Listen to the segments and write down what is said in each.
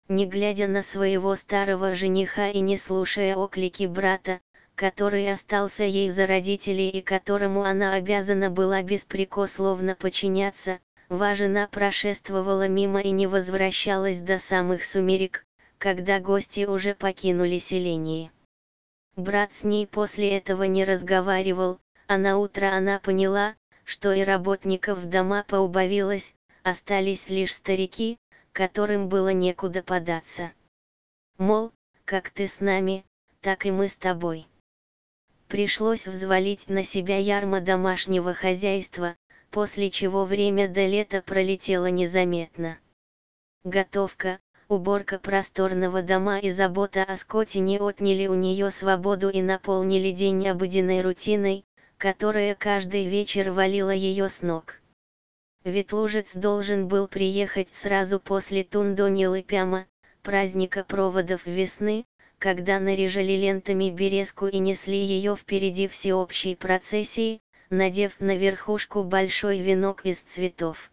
Не глядя на своего старого жениха и не слушая оклики брата, который остался ей за родителей и которому она обязана была беспрекословно подчиняться, жена прошествовала мимо и не возвращалась до самых сумерек, когда гости уже покинули селение. Брат с ней после этого не разговаривал, а на утро она поняла, что и работников дома поубавилось, остались лишь старики, которым было некуда податься. Мол, как ты с нами, так и мы с тобой. Пришлось взвалить на себя ярмо домашнего хозяйства, после чего время до лета пролетело незаметно. Готовка, уборка просторного дома и забота о скотине отняли у нее свободу и наполнили день обыденной рутиной, которая каждый вечер валила ее с ног. Ветлужец должен был приехать сразу после Тундонилы-Пяма, праздника проводов весны, когда наряжали лентами березку и несли ее впереди всеобщей процессии, надев на верхушку большой венок из цветов.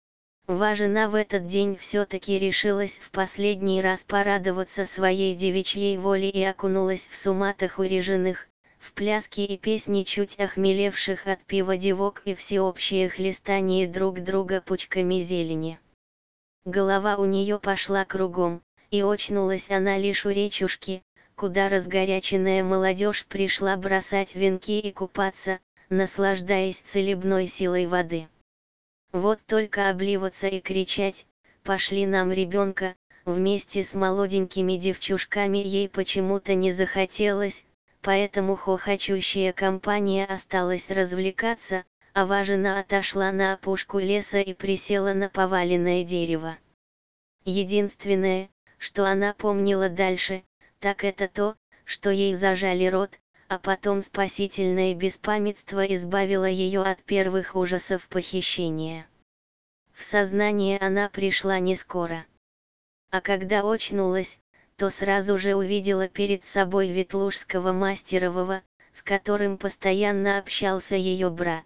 Жена в этот день все-таки решилась в последний раз порадоваться своей девичьей воле и окунулась в суматоху ряженых, в пляски и песни чуть охмелевших от пива девок и всеобщее хлестание друг друга пучками зелени. Голова у нее пошла кругом, и очнулась она лишь у речушки, куда разгоряченная молодежь пришла бросать венки и купаться, наслаждаясь целебной силой воды. Вот только обливаться и кричать «пошли нам ребенка», вместе с молоденькими девчушками ей почему-то не захотелось, поэтому хохочущая компания осталась развлекаться, а жена отошла на опушку леса и присела на поваленное дерево. Единственное, что она помнила дальше, так это то, что ей зажали рот, а потом спасительное беспамятство избавило ее от первых ужасов похищения. В сознание она пришла не скоро. А когда очнулась, то сразу же увидела перед собой ветлужского мастерового, с которым постоянно общался ее брат.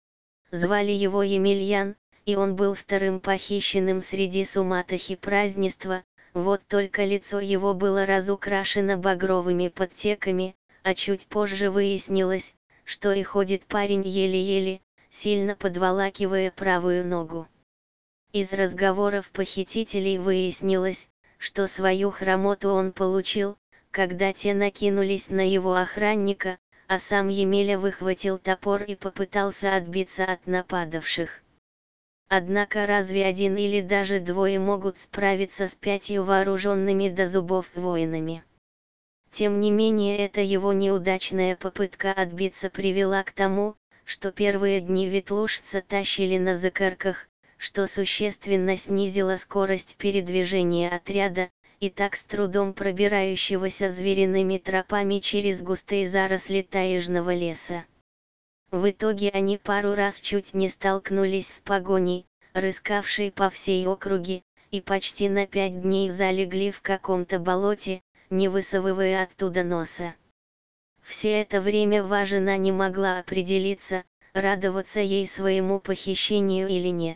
Звали его Емельян, и он был вторым похищенным среди суматохи празднества, вот только лицо его было разукрашено багровыми подтеками, а чуть позже выяснилось, что и ходит парень еле-еле, сильно подволакивая правую ногу. Из разговоров похитителей выяснилось, что свою хромоту он получил, когда те накинулись на его охранника, а сам Емеля выхватил топор и попытался отбиться от нападавших. Однако разве один или даже двое могут справиться с 5 вооруженными до зубов воинами? Тем не менее эта его неудачная попытка отбиться привела к тому, что первые дни ветлужца тащили на закорках, что существенно снизило скорость передвижения отряда, и так с трудом пробирающегося звериными тропами через густые заросли таежного леса. В итоге они пару раз чуть не столкнулись с погоней, рыскавшей по всей округе, и почти на 5 дней залегли в каком-то болоте, не высовывая оттуда носа. Все это время жена не могла определиться, радоваться ей своему похищению или нет.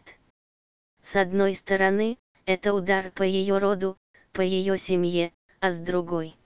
С одной стороны, это удар по ее роду, по ее семье, а с другой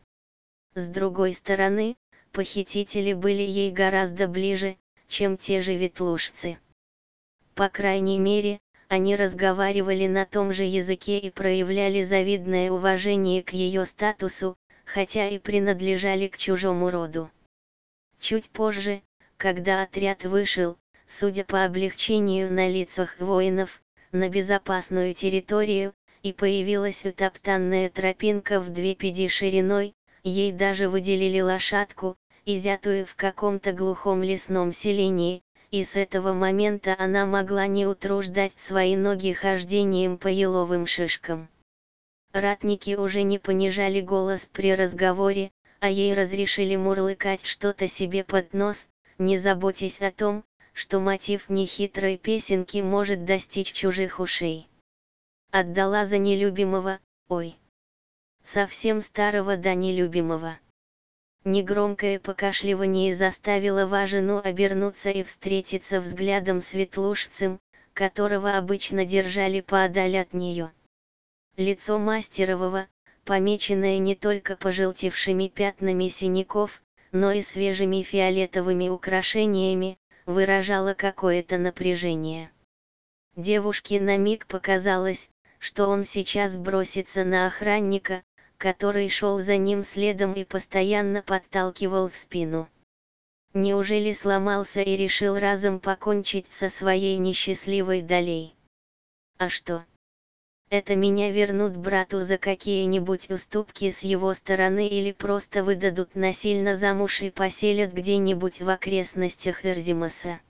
стороны, похитители были ей гораздо ближе, чем те же ветлужцы. По крайней мере, они разговаривали на том же языке и проявляли завидное уважение к ее статусу, хотя и принадлежали к чужому роду. Чуть позже, когда отряд вышел, судя по облегчению на лицах воинов, на безопасную территорию, и появилась утоптанная тропинка в 2 пяди шириной, ей даже выделили лошадку, изъятую в каком-то глухом лесном селении, и с этого момента она могла не утруждать свои ноги хождением по еловым шишкам. Ратники уже не понижали голос при разговоре, а ей разрешили мурлыкать что-то себе под нос, не заботясь о том, что мотив нехитрой песенки может достичь чужих ушей. Отдала за нелюбимого, ой. Совсем старого да нелюбимого. Негромкое покашливание заставило жену обернуться и встретиться взглядом с ветлужцем, которого обычно держали поодаль от нее. Лицо Мастерового, помеченное не только пожелтевшими пятнами синяков, но и свежими фиолетовыми украшениями, выражало какое-то напряжение. Девушке на миг показалось, что он сейчас бросится на охранника, который шел за ним следом и постоянно подталкивал в спину. Неужели сломался и решил разом покончить со своей несчастливой долей? А что? Это меня вернут брату за какие-нибудь уступки с его стороны или просто выдадут насильно замуж и поселят где-нибудь в окрестностях Эрзимаса.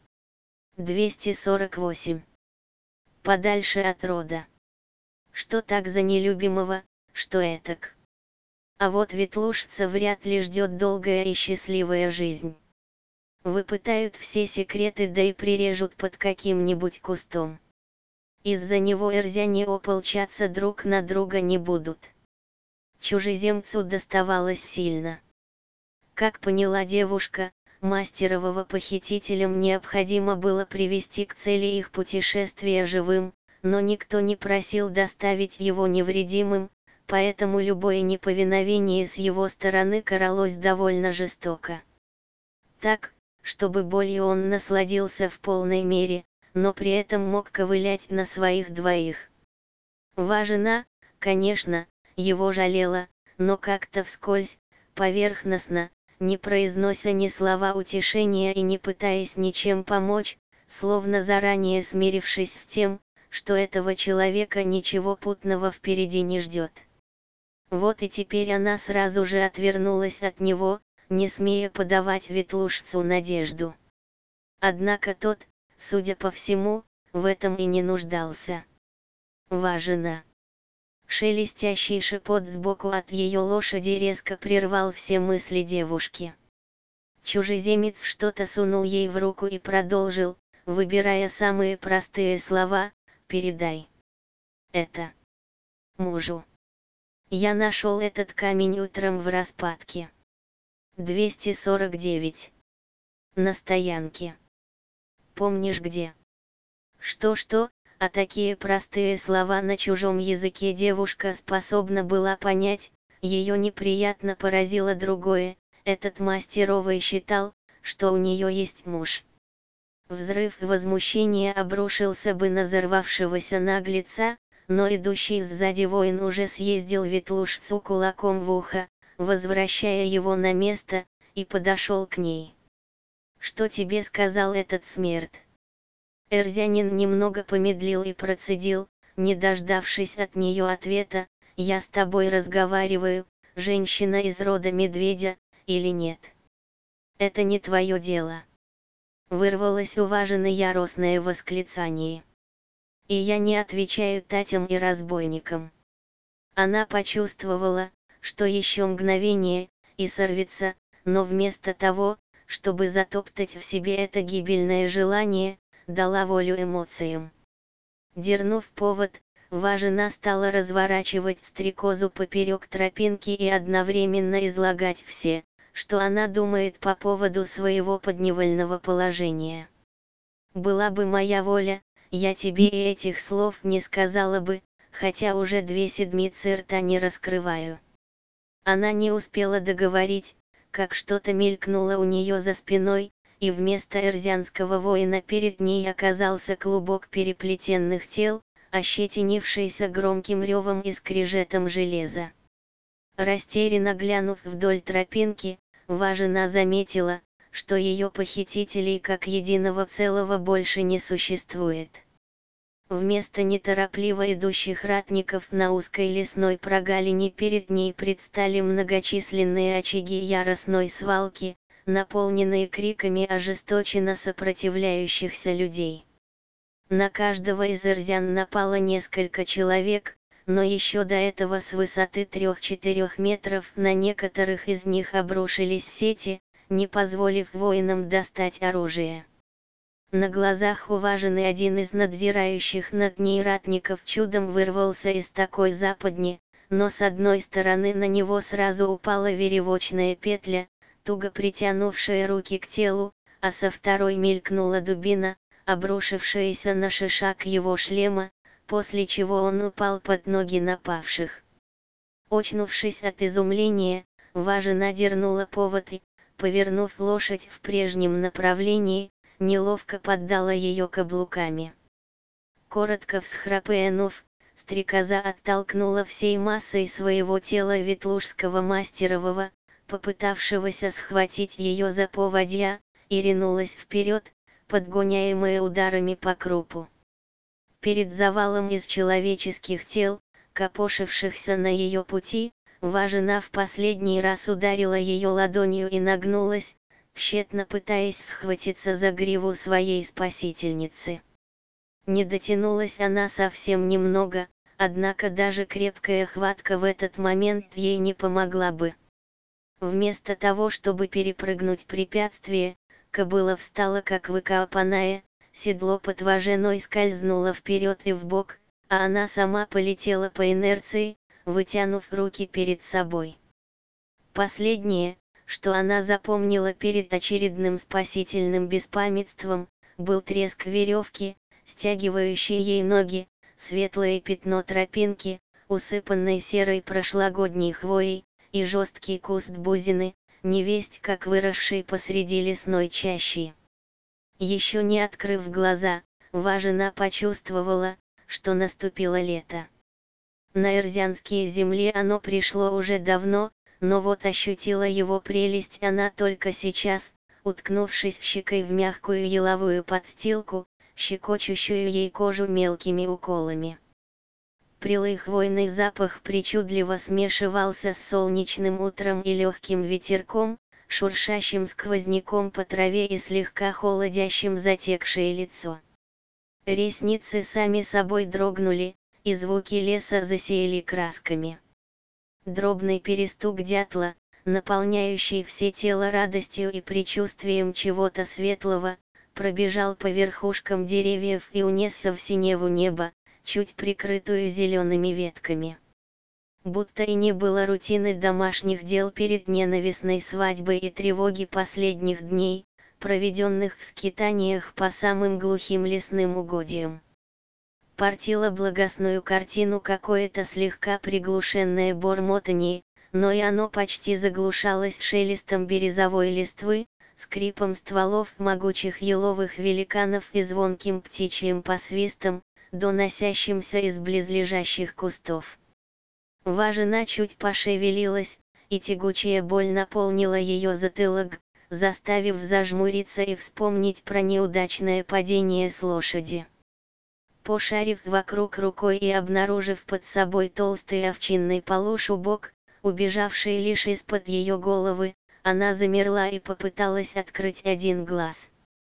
248. Подальше от рода. Что так за нелюбимого, что этак? А вот ветлужца вряд ли ждет долгая и счастливая жизнь. Выпытают все секреты, да и прирежут под каким-нибудь кустом. Из-за него эрзяне ополчаться друг на друга не будут. Чужеземцу доставалось сильно. Как поняла девушка, Мастерового похитителям необходимо было привести к цели их путешествия живым, но никто не просил доставить его невредимым, поэтому любое неповиновение с его стороны каралось довольно жестоко. Так, чтобы болью он насладился в полной мере, но при этом мог ковылять на своих двоих. Жена, конечно, его жалела, но как-то вскользь, поверхностно, не произнося ни слова утешения и не пытаясь ничем помочь, словно заранее смирившись с тем, что этого человека ничего путного впереди не ждет. Вот и теперь она сразу же отвернулась от него, не смея подавать ветлужцу надежду. Однако тот, судя по всему, в этом и не нуждался. Жена. Шелестящий шепот сбоку от ее лошади резко прервал все мысли девушки. Чужеземец что-то сунул ей в руку и продолжил, выбирая самые простые слова: «Передай это мужу. Я нашел этот камень утром в распадке. 249. На стоянке. Помнишь где?» Что-что, а такие простые слова на чужом языке девушка способна была понять. Ее неприятно поразило другое: этот Мастеровый считал, что у нее есть муж. Взрыв возмущения обрушился бы на взорвавшегося наглеца, но идущий сзади воин уже съездил ветлужцу кулаком в ухо, возвращая его на место, и подошел к ней. «Что тебе сказал этот смерть?» Эрзянин немного помедлил и процедил, не дождавшись от нее ответа: «Я с тобой разговариваю, женщина из рода медведя, или нет? Это не твое дело». Вырвалось у Важины яростное восклицание. «И я не отвечаю татям и разбойникам». Она почувствовала, что еще мгновение, и сорвется, но вместо того, чтобы затоптать в себе это гибельное желание, дала волю эмоциям. Дернув повод, Важина стала разворачивать стрекозу поперек тропинки и одновременно излагать все, что она думает по поводу своего подневольного положения. «Была бы моя воля, я тебе и этих слов не сказала бы, хотя уже 2 седмицы рта не раскрываю». Она не успела договорить, как что-то мелькнуло у нее за спиной, и вместо эрзянского воина перед ней оказался клубок переплетенных тел, ощетинившийся громким ревом и скрежетом железа. Растерянно глянув вдоль тропинки, Важина заметила, что ее похитителей как единого целого больше не существует. Вместо неторопливо идущих ратников на узкой лесной прогалине перед ней предстали многочисленные очаги яростной свалки, наполненные криками ожесточенно сопротивляющихся людей. На каждого из эрзян напало несколько человек, но еще до этого с высоты 3-4 метров на некоторых из них обрушились сети, не позволив воинам достать оружие. На глазах у Важины один из надзирающих над ней ратников чудом вырвался из такой западни, но с одной стороны на него сразу упала веревочная петля, туго притянувшая руки к телу, а со второй мелькнула дубина, обрушившаяся на шишак его шлема, после чего он упал под ноги напавших. Очнувшись от изумления, Важина дернула повод и, повернув лошадь в прежнем направлении, неловко поддала ее каблуками. Коротко всхрапнув, стрекоза оттолкнула всей массой своего тела ветлужского мастерового, попытавшегося схватить ее за поводья, и ринулась вперед, подгоняемая ударами по крупу. Перед завалом из человеческих тел, копошившихся на ее пути, Важина в последний раз ударила ее ладонью и нагнулась, тщетно пытаясь схватиться за гриву своей спасительницы. Не дотянулась она совсем немного, однако даже крепкая хватка в этот момент ей не помогла бы. Вместо того, чтобы перепрыгнуть препятствие, кобыла встала как выкопанная, седло под Важиной скользнуло вперед и вбок, а она сама полетела по инерции, вытянув руки перед собой. Последнее, что она запомнила перед очередным спасительным беспамятством, был треск веревки, стягивающей ей ноги, светлое пятно тропинки, усыпанной серой прошлогодней хвоей, и жесткий куст бузины, невесть как выросший посреди лесной чащи. Еще не открыв глаза, Важина почувствовала, что наступило лето. На Эрзянские земли оно пришло уже давно, но вот ощутила его прелесть она только сейчас, уткнувшись щекой в мягкую еловую подстилку, щекочущую ей кожу мелкими уколами. Прелый хвойный запах причудливо смешивался с солнечным утром и легким ветерком, шуршащим сквозняком по траве и слегка холодящим затекшее лицо. Ресницы сами собой дрогнули, и звуки леса засеяли красками. Дробный перестук дятла, наполняющий все тело радостью и предчувствием чего-то светлого, пробежал по верхушкам деревьев и унесся в синеву неба, чуть прикрытую зелеными ветками. Будто и не было рутины домашних дел перед ненавистной свадьбой и тревоги последних дней, проведенных в скитаниях по самым глухим лесным угодьям. Портило благостную картину какое-то слегка приглушенное бормотанье, но и оно почти заглушалось шелестом березовой листвы, скрипом стволов могучих еловых великанов и звонким птичьим посвистом, доносящимся из близлежащих кустов. Важина чуть пошевелилась, и тягучая боль наполнила ее затылок, заставив зажмуриться и вспомнить про неудачное падение с лошади. Пошарив вокруг рукой и обнаружив под собой толстый овчинный полушубок, убежавший лишь из-под ее головы, она замерла и попыталась открыть один глаз.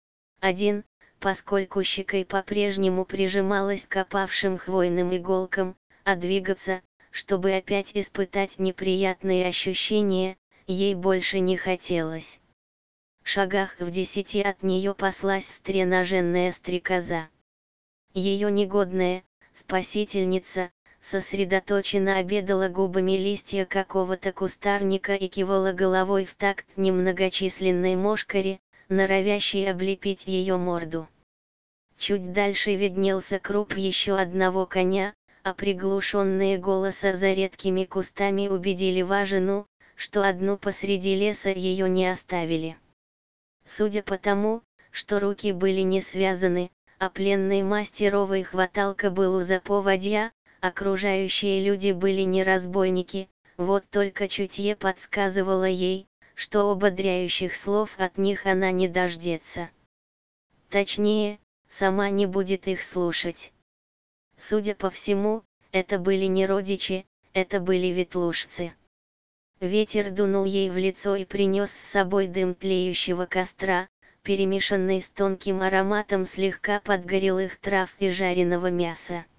Поскольку щекой по-прежнему прижималась к опавшим хвойным иголкам, а двигаться, чтобы опять испытать неприятные ощущения, ей больше не хотелось. Шагах в 10 от нее паслась стреноженная стрекоза. Ее негодная спасительница сосредоточенно обедала губами листья какого-то кустарника и кивала головой в такт немногочисленной мошкаре, норовящей облепить ее морду. Чуть дальше виднелся круп еще одного коня, а приглушенные голоса за редкими кустами убедили Важину, что одну посреди леса ее не оставили. Судя по тому, что руки были не связаны, а пленный мастеровой хваталка был у поводья, окружающие люди были не разбойники, вот только чутье подсказывало ей, что ободряющих слов от них она не дождется. Точнее, сама не будет их слушать. Судя по всему, это были не родичи, это были ветлужцы. Ветер дунул ей в лицо и принес с собой дым тлеющего костра, перемешанный с тонким ароматом слегка подгорелых трав и жареного мяса.